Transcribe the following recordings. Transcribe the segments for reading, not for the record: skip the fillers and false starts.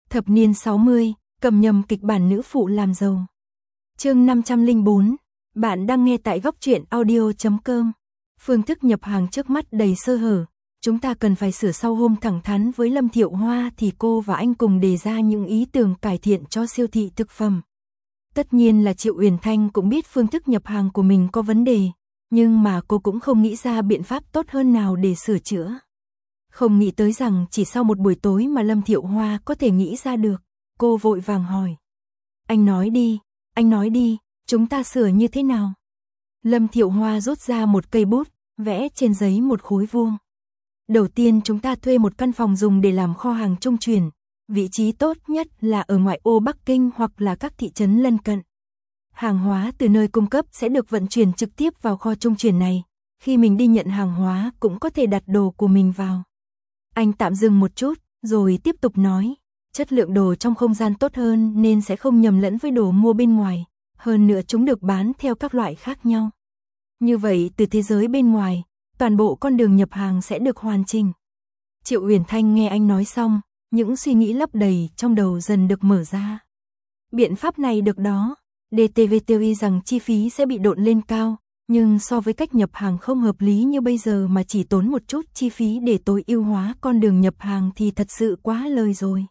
Thập niên 60, cầm nhầm kịch bản nữ phụ làm giàu. Chương 504, bạn đang nghe tại góc truyện audio.com. Phương thức nhập hàng trước mắt đầy sơ hở, chúng ta cần phải sửa. Sau hôm thẳng thắn với Lâm Thiệu Hoa thì cô và anh cùng đề ra những ý tưởng cải thiện cho siêu thị thực phẩm. Tất nhiên là Triệu Uyển Thanh cũng biết phương thức nhập hàng của mình có vấn đề, nhưng mà cô cũng không nghĩ ra biện pháp tốt hơn nào để sửa chữa. Không nghĩ tới rằng chỉ sau một buổi tối mà Lâm Thiệu Hoa có thể nghĩ ra được, cô vội vàng hỏi. Anh nói đi, chúng ta sửa như thế nào? Lâm Thiệu Hoa rút ra một cây bút, vẽ trên giấy một khối vuông. Đầu tiên chúng ta thuê một căn phòng dùng để làm kho hàng trung chuyển, vị trí tốt nhất là ở ngoại ô Bắc Kinh hoặc là các thị trấn lân cận. Hàng hóa từ nơi cung cấp sẽ được vận chuyển trực tiếp vào kho trung chuyển này, khi mình đi nhận hàng hóa cũng có thể đặt đồ của mình vào. Anh tạm dừng một chút, rồi tiếp tục nói, chất lượng đồ trong không gian tốt hơn nên sẽ không nhầm lẫn với đồ mua bên ngoài, hơn nữa chúng được bán theo các loại khác nhau. Như vậy từ thế giới bên ngoài, toàn bộ con đường nhập hàng sẽ được hoàn chỉnh. Triệu Uyển Thanh nghe anh nói xong, những suy nghĩ lấp đầy trong đầu dần được mở ra. Biện pháp này được đó, DTV rằng chi phí sẽ bị độn lên cao, nhưng so với cách nhập hàng không hợp lý như bây giờ mà chỉ tốn một chút chi phí để tối ưu hóa con đường nhập hàng thì thật sự quá lời rồi.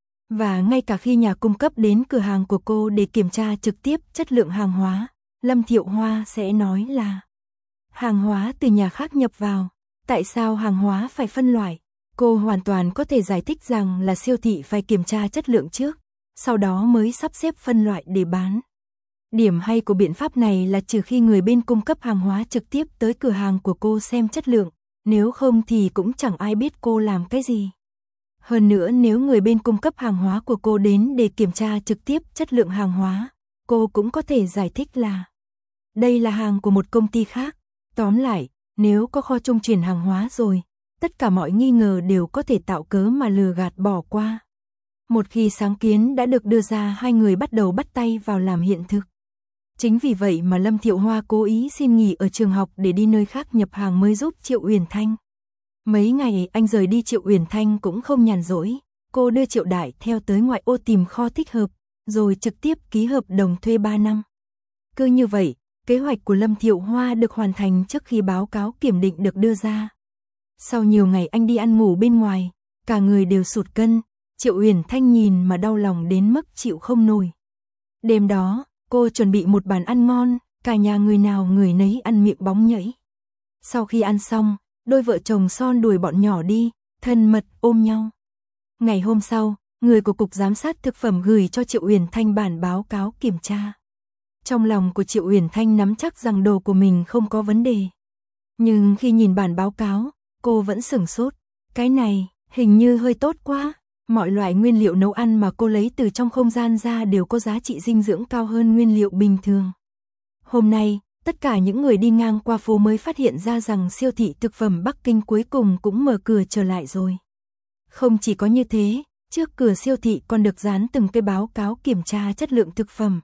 Và ngay cả khi nhà cung cấp đến cửa hàng của cô để kiểm tra trực tiếp chất lượng hàng hóa, Lâm Thiệu Hoa sẽ nói là hàng hóa từ nhà khác nhập vào, tại sao hàng hóa phải phân loại? Cô hoàn toàn có thể giải thích rằng là siêu thị phải kiểm tra chất lượng trước, sau đó mới sắp xếp phân loại để bán. Điểm hay của biện pháp này là trừ khi người bên cung cấp hàng hóa trực tiếp tới cửa hàng của cô xem chất lượng, nếu không thì cũng chẳng ai biết cô làm cái gì. Hơn nữa nếu người bên cung cấp hàng hóa của cô đến để kiểm tra trực tiếp chất lượng hàng hóa, cô cũng có thể giải thích là đây là hàng của một công ty khác. Tóm lại, nếu có kho trung chuyển hàng hóa rồi, tất cả mọi nghi ngờ đều có thể tạo cớ mà lừa gạt bỏ qua. Một khi sáng kiến đã được đưa ra, hai người bắt đầu bắt tay vào làm hiện thực. Chính vì vậy mà Lâm Thiệu Hoa cố ý xin nghỉ ở trường học để đi nơi khác nhập hàng mới giúp Triệu Uyển Thanh. Mấy ngày anh rời đi, Triệu Uyển Thanh cũng không nhàn rỗi, cô đưa Triệu Đại theo tới ngoại ô tìm kho thích hợp, rồi trực tiếp ký hợp đồng thuê 3 năm. Cứ như vậy, kế hoạch của Lâm Thiệu Hoa được hoàn thành trước khi báo cáo kiểm định được đưa ra. Sau nhiều ngày anh đi ăn ngủ bên ngoài, cả người đều sụt cân, Triệu Uyển Thanh nhìn mà đau lòng đến mức chịu không nổi. Đêm đó, cô chuẩn bị một bàn ăn ngon, cả nhà người nào người nấy ăn miệng bóng nhảy. Sau khi ăn xong, đôi vợ chồng son đuổi bọn nhỏ đi, thân mật ôm nhau. Ngày hôm sau, người của Cục Giám sát Thực phẩm gửi cho Triệu Uyển Thanh bản báo cáo kiểm tra. Trong lòng của Triệu Uyển Thanh nắm chắc rằng đồ của mình không có vấn đề. Nhưng khi nhìn bản báo cáo, cô vẫn sửng sốt. Cái này, hình như hơi tốt quá. Mọi loại nguyên liệu nấu ăn mà cô lấy từ trong không gian ra đều có giá trị dinh dưỡng cao hơn nguyên liệu bình thường. Hôm nay, tất cả những người đi ngang qua phố mới phát hiện ra rằng siêu thị thực phẩm Bắc Kinh cuối cùng cũng mở cửa trở lại rồi. Không chỉ có như thế, trước cửa siêu thị còn được dán từng cái báo cáo kiểm tra chất lượng thực phẩm.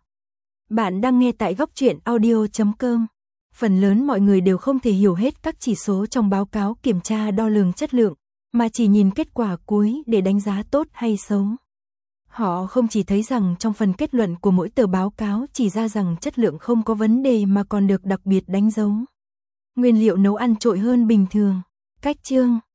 Bạn đang nghe tại góc truyện audio.com. Phần lớn mọi người đều không thể hiểu hết các chỉ số trong báo cáo kiểm tra đo lường chất lượng, mà chỉ nhìn kết quả cuối để đánh giá tốt hay xấu. Họ không chỉ thấy rằng trong phần kết luận của mỗi tờ báo cáo chỉ ra rằng chất lượng không có vấn đề mà còn được đặc biệt đánh dấu. Nguyên liệu nấu ăn trội hơn bình thường. Cách chương